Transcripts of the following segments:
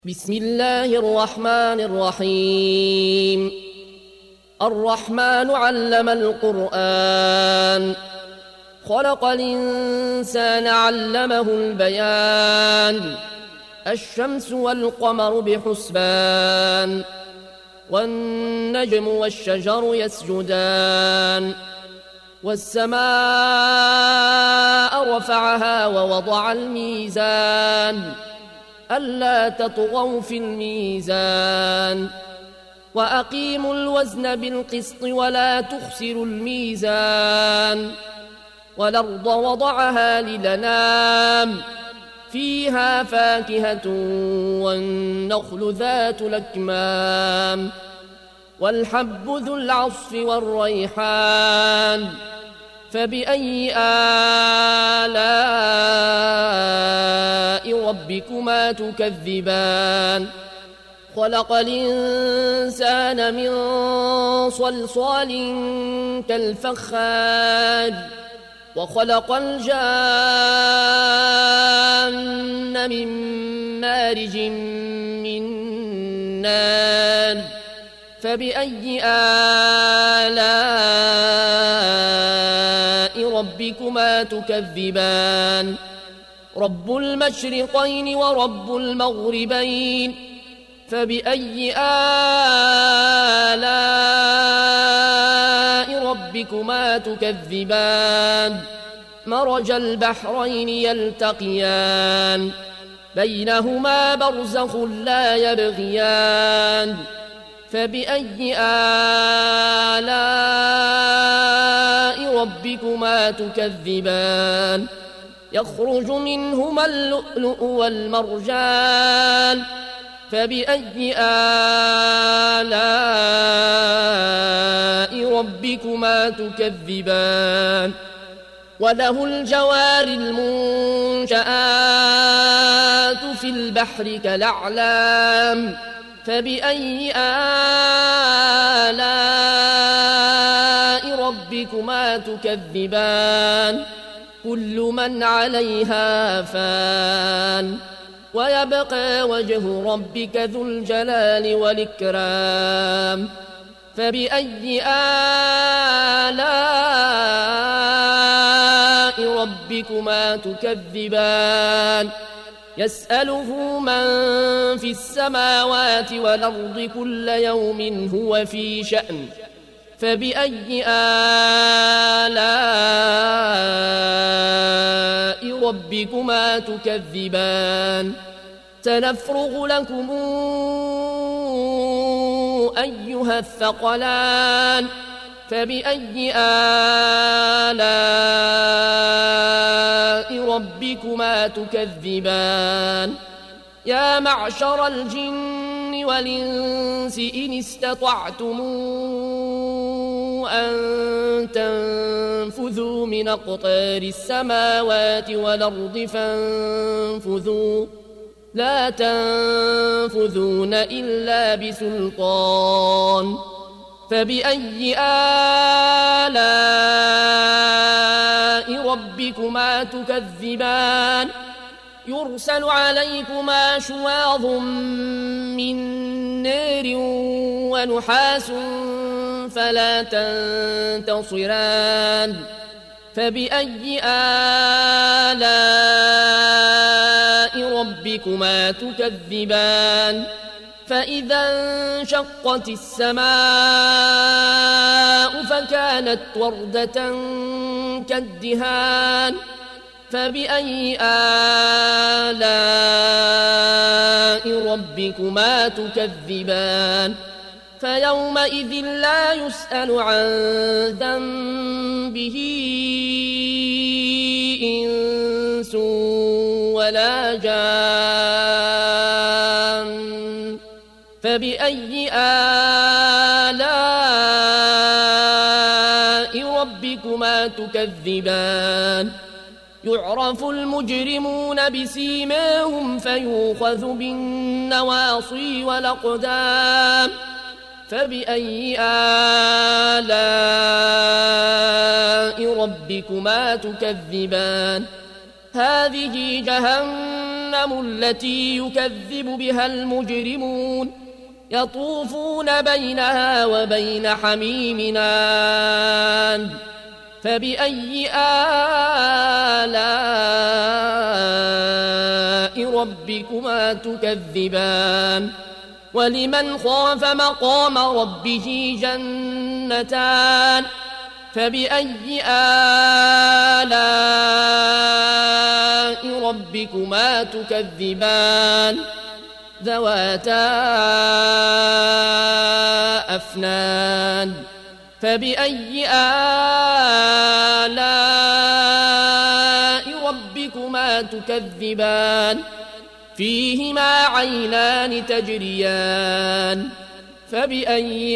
بسم الله الرحمن الرحيم. الرحمن علم القرآن، خلق الإنسان علمه البيان. الشمس والقمر بحسبان، والنجم والشجر يسجدان. والسماء رفعها ووضع الميزان ألا تطغوا في الميزان، وأقيموا الوزن بالقسط ولا تخسروا الميزان. والأرض وضعها للأنام، فيها فاكهة والنخل ذات الأكمام، والحب ذو العصف والريحان. فبأي آلاء ربكما تكذبان؟ خلق الإنسان من صلصال كالفخار، وخلق الجان من مارج من نار. فبأي آلاء ربكما تكذبان؟ رب المشرقين ورب المغربين. فبأي آلاء ربكما تكذبان؟ مرج البحرين يلتقيان، بينهما برزخ لا يبغيان. فبأي آلاء ربكما تكذبان؟ يخرج منهما اللؤلؤ والمرجان. فبأي آلاء ربكما تكذبان؟ وله الجوار المنشآت في البحر كالأعلام. فبأي آلاء ربكما تكذبان؟ كل من عليها فان، ويبقى وجه ربك ذو الجلال والإكرام. فبأي آلاء ربكما تكذبان؟ يسأله من في السماوات والأرض كل يوم هو في شأن. فبأي آلاء ربكما تكذبان؟ سنفرغ لكم أيها الثقلان. فبأي آلاء ربكما تكذبان؟ يا معشر الجن والإنس إن استطعتم أن تنفذوا من أقطار السماوات والأرض فانفذوا، لا تنفذون إلا بسلطان. فبأي آلاء ربكما تكذبان؟ يرسل عليكما شواظ من نار ونحاس فلا تنتصران. فبأي آلاء ربكما تكذبان؟ فإذا انشقت السماء فكانت وردة كالدهان. فبأي آلاء ربكما تكذبان؟ فيومئذ لا يسأل عن ذنبه إنس ولا جان. فبأي آلاء ربكما تكذبان؟ يعرف المجرمون بسيماهم فيؤخذ بالنواصي والأقدام. فبأي آلاء ربكما تكذبان؟ هذه جهنم جهنم التي يكذب بها المجرمون يطوفون بينها وبين حميم آن فبأي آلاء ربكما تكذبان ولمن خاف مقام ربه جنتان فبأي آلاء ربكما تكذبان ذواتا أفنان فبأي آلاء ربكما تكذبان فيهما عينان تجريان فبأي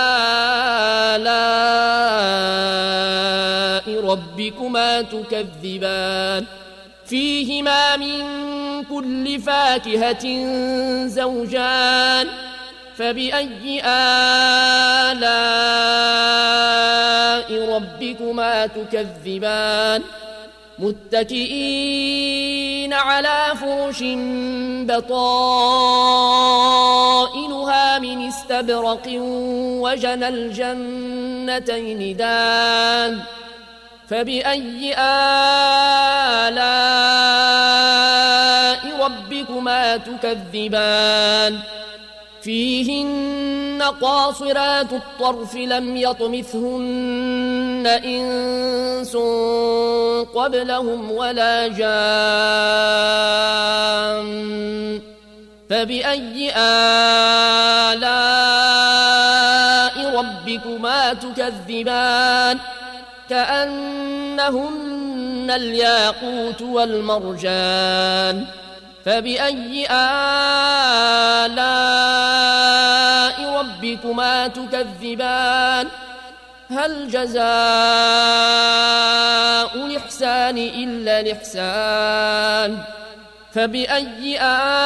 آلاء ربكما تكذبان فيهما من كل فاكهة زوجان فبأي آلاء ربكما تكذبان متكئين على فرش بطائنها من استبرق وجنى الجنتين دان فبأي آلاء ربكما تكذبان فيهن قاصرات الطرف لم يطمثهن إنس قبلهم ولا جان فبأي آلاء ربكما تكذبان كأنهن الياقوت والمرجان فبأي آلاء ربكما تكذبان هل جزاء الإحسان إلا الإحسان فبأي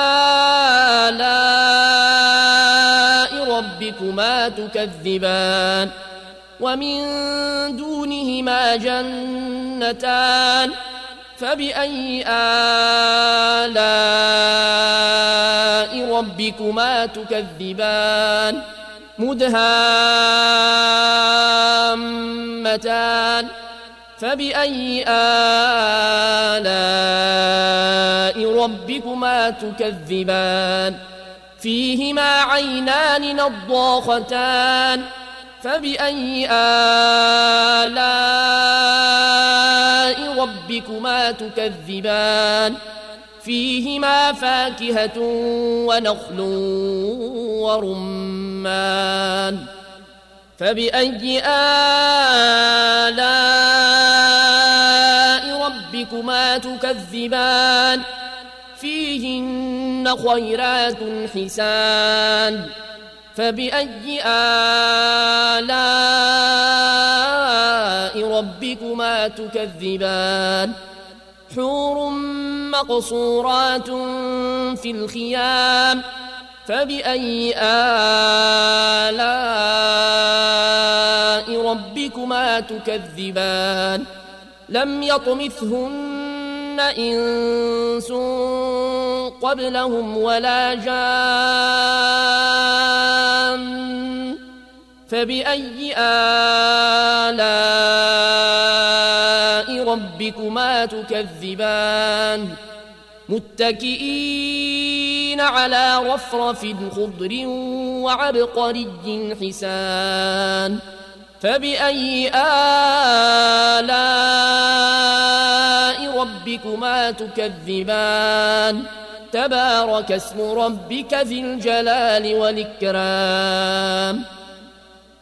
آلاء ربكما تكذبان ومن دونهما جنتان فبأي آلاء ربكما تكذبان مدهامتان فبأي آلاء ربكما تكذبان فيهما عينان نضاختان فبأي آلاء ربكما تكذبان فيهما فاكهة ونخل ورمان فبأي آلاء ربكما تكذبان فيهن خيرات حسان فبأي آلاء ربكما تكذبان حور مقصورات في الخيام فبأي آلاء ربكما تكذبان لم يطمثهن إنس قبلهم ولا جان فبأي آلاء ربكما تكذبان متكئين على رفرف خضر وعبقري حسان فبأي آلاء ربكما تكذبان تبارك اسم ربك ذي الجلال والإكرام